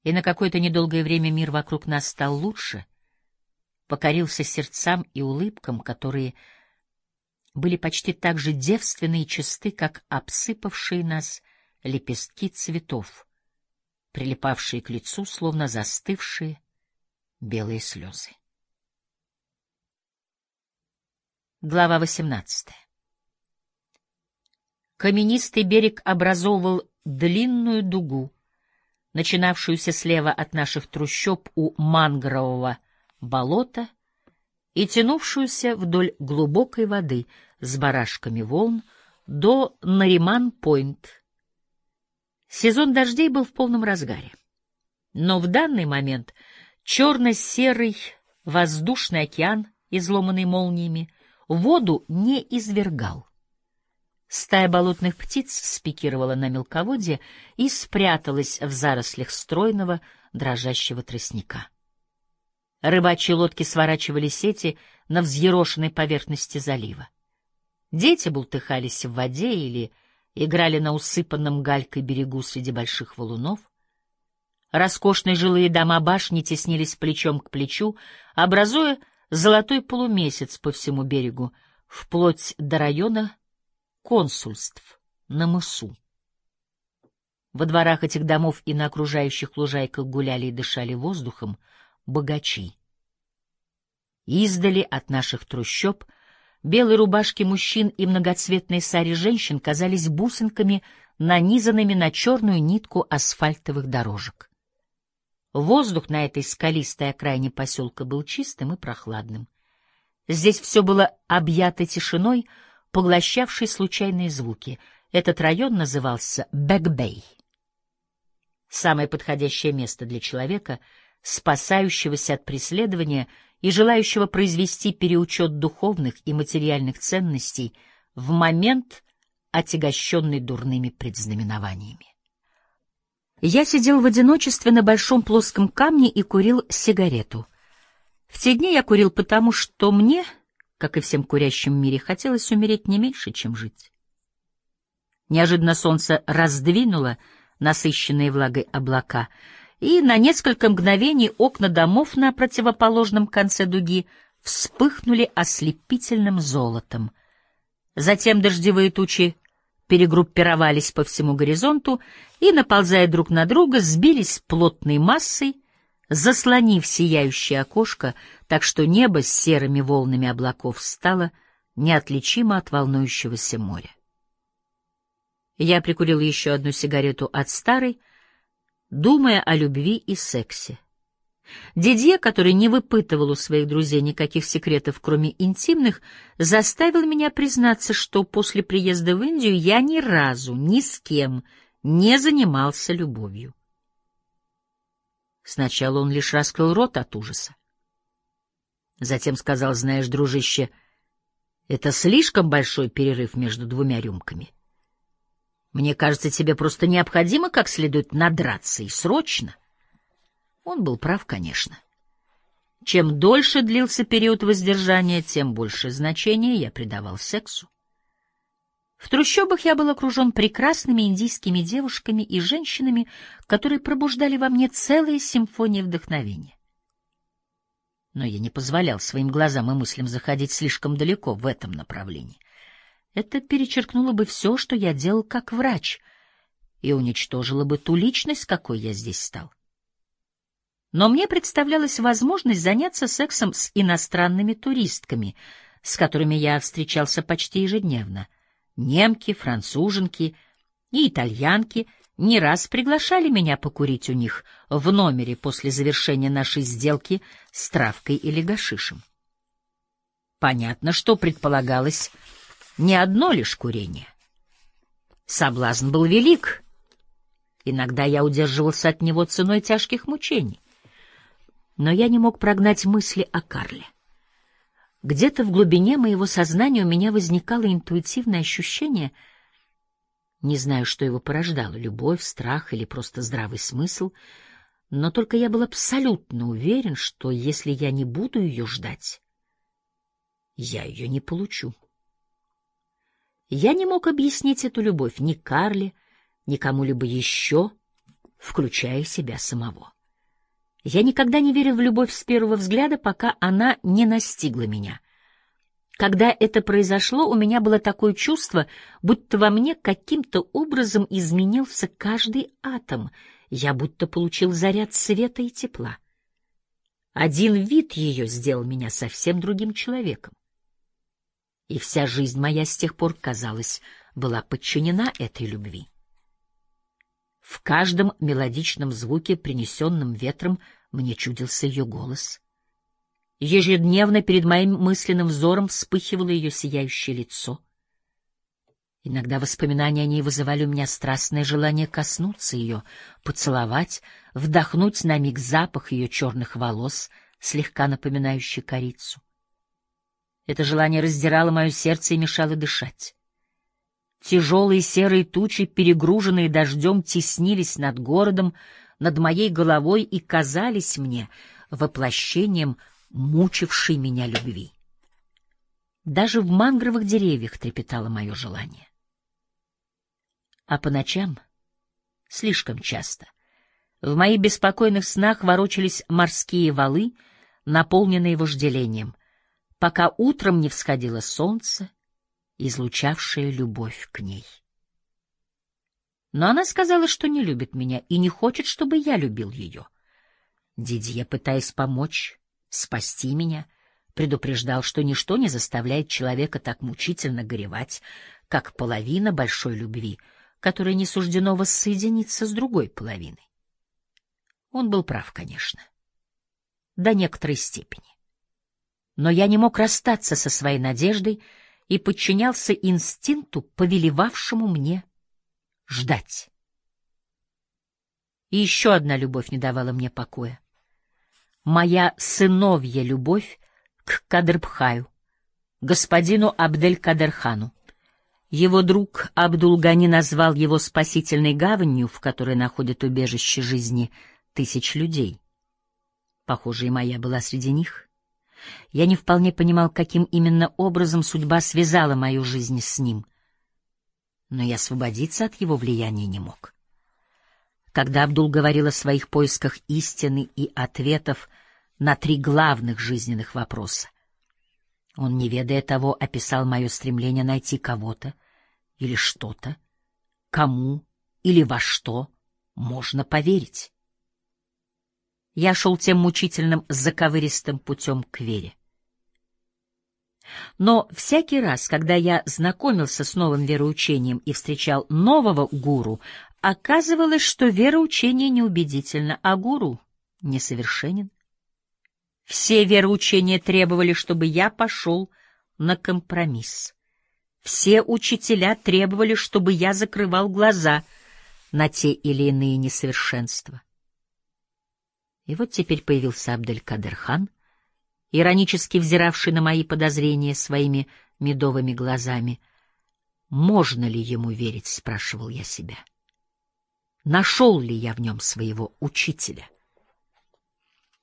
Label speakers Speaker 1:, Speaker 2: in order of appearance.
Speaker 1: и на какое-то недолгое время мир вокруг нас стал лучше, покорился сердцам и улыбкам, которые были почти так же девственны и чисты, как обсыпавшие нас лепестки цветов, прилипавшие к лицу, словно застывшие белые слезы. Глава 18. Каменистый берег образовывал длинную дугу, начинавшуюся слева от наших трущоб у мангрового болота и тянувшуюся вдоль глубокой воды с барашками волн до Нариман-Пойнт. Сезон дождей был в полном разгаре, но в данный момент черно-серый воздушный океан, изломанный молниями, воду не извергал. Стая болотных птиц спикировала на мелководье и спряталась в зарослях стройного дрожащего тростника. Рыбачьи лодки сворачивали сети на взъерошенной поверхности залива. Дети бултыхались в воде или играли на усыпанном галькой берегу среди больших валунов. Роскошные жилые дома башни теснились плечом к плечу, образуя золотой полумесяц по всему берегу, вплоть до района консульств на мысу. Во дворах этих домов и на окружающих лужайках гуляли и дышали воздухом богачи. Издали от наших трущоб белые рубашки мужчин и многоцветные сари женщин казались бусинками, нанизанными на черную нитку асфальтовых дорожек. Воздух на этой скалистой окраине поселка был чистым и прохладным. Здесь все было объято тишиной, поглощавшей случайные звуки. Этот район назывался Бэк-Бэй. Самое подходящее место для человека, спасающегося от преследования и желающего произвести переучет духовных и материальных ценностей в момент, отягощенный дурными предзнаменованиями. Я сидел в одиночестве на большом плоском камне и курил сигарету. В те дни я курил потому, что мне, как и всем курящим в мире, хотелось умереть не меньше, чем жить. Неожиданно солнце раздвинуло насыщенные влагой облака, и на несколько мгновений окна домов на противоположном конце дуги вспыхнули ослепительным золотом. Затем дождевые тучи перегруппировались по всему горизонту и, наползая друг на друга, сбились плотной массой, заслонив сияющее окошко, так что небо с серыми волнами облаков стало неотличимо от волнующегося моря. Я прикурил еще одну сигарету от старой, думая о любви и сексе. Дидье, который не выпытывал у своих друзей никаких секретов, кроме интимных, заставил меня признаться, что после приезда в Индию я ни разу ни с кем не занимался любовью. Сначала он лишь раскрыл рот от ужаса. Затем сказал: знаешь, дружище, это слишком большой перерыв между двумя рюмками. Мне кажется, тебе просто необходимо как следует надраться, и срочно. Он был прав, конечно. Чем дольше длился период воздержания, тем больше значения я придавал сексу. В трущобах я был окружен прекрасными индийскими девушками и женщинами, которые пробуждали во мне целые симфонии вдохновения. Но я не позволял своим глазам и мыслям заходить слишком далеко в этом направлении. Это перечеркнуло бы все, что я делал как врач, и уничтожило бы ту личность, какой я здесь стал. Но мне представлялась возможность заняться сексом с иностранными туристками, с которыми я встречался почти ежедневно. Немки, француженки и итальянки не раз приглашали меня покурить у них в номере после завершения нашей сделки с травкой или гашишем. Понятно, что предполагалось не одно лишь курение. Соблазн был велик. Иногда я удерживался от него ценой тяжких мучений. Но я не мог прогнать мысли о Карле. Где-то в глубине моего сознания у меня возникало интуитивное ощущение, не знаю, что его порождало, любовь, страх или просто здравый смысл, но только я был абсолютно уверен, что если я не буду ее ждать, я ее не получу. Я не мог объяснить эту любовь ни Карле, ни кому-либо еще, включая себя самого. Я никогда не верил в любовь с первого взгляда, пока она не настигла меня. Когда это произошло, у меня было такое чувство, будто во мне каким-то образом изменился каждый атом. Я будто получил заряд света и тепла. Один вид ее сделал меня совсем другим человеком. И вся жизнь моя с тех пор, казалось, была подчинена этой любви. В каждом мелодичном звуке, принесенном ветром, мне чудился ее голос. Ежедневно перед моим мысленным взором вспыхивало ее сияющее лицо. Иногда воспоминания о ней вызывали у меня страстное желание коснуться ее, поцеловать, вдохнуть на миг запах ее черных волос, слегка напоминающий корицу. Это желание раздирало мое сердце и мешало дышать. Тяжелые серые тучи, перегруженные дождем, теснились над городом, над моей головой и казались мне воплощением мучившей меня любви. Даже в мангровых деревьях трепетало мое желание. А по ночам, слишком часто, в моих беспокойных снах ворочались морские валы, наполненные вожделением, пока утром не всходило солнце, излучавшее любовь к ней. Но она сказала, что не любит меня и не хочет, чтобы я любил ее. Дидье, пытаясь помочь, спасти меня, предупреждал, что ничто не заставляет человека так мучительно горевать, как половина большой любви, которой не суждено воссоединиться с другой половиной. Он был прав, конечно, до некоторой степени. Но я не мог расстаться со своей надеждой и подчинялся инстинкту, повелевавшему мне ждать. И еще одна любовь не давала мне покоя. Моя сыновья любовь к Кадрбхаю, господину Абдель-Кадерхану. Его друг Абдул-Гани назвал его спасительной гаванью, в которой находят убежище жизни тысяч людей. Похоже, и моя была среди них. Я не вполне понимал, каким именно образом судьба связала мою жизнь с ним, но я освободиться от его влияния не мог. Когда Абдул говорил о своих поисках истины и ответов на 3 главных жизненных вопроса, он, не ведая того, описал мое стремление найти кого-то или что-то, кому или во что можно поверить. Я шел тем мучительным заковыристым путем к вере. Но всякий раз, когда я знакомился с новым вероучением и встречал нового гуру, оказывалось, что вероучение неубедительно, а гуру несовершенен. Все вероучения требовали, чтобы я пошел на компромисс. Все учителя требовали, чтобы я закрывал глаза на те или иные несовершенства. И вот теперь появился Абдель-Кадер-хан, иронически взиравший на мои подозрения своими медовыми глазами. «Можно ли ему верить?» — спрашивал я себя. «Нашел ли я в нем своего учителя?»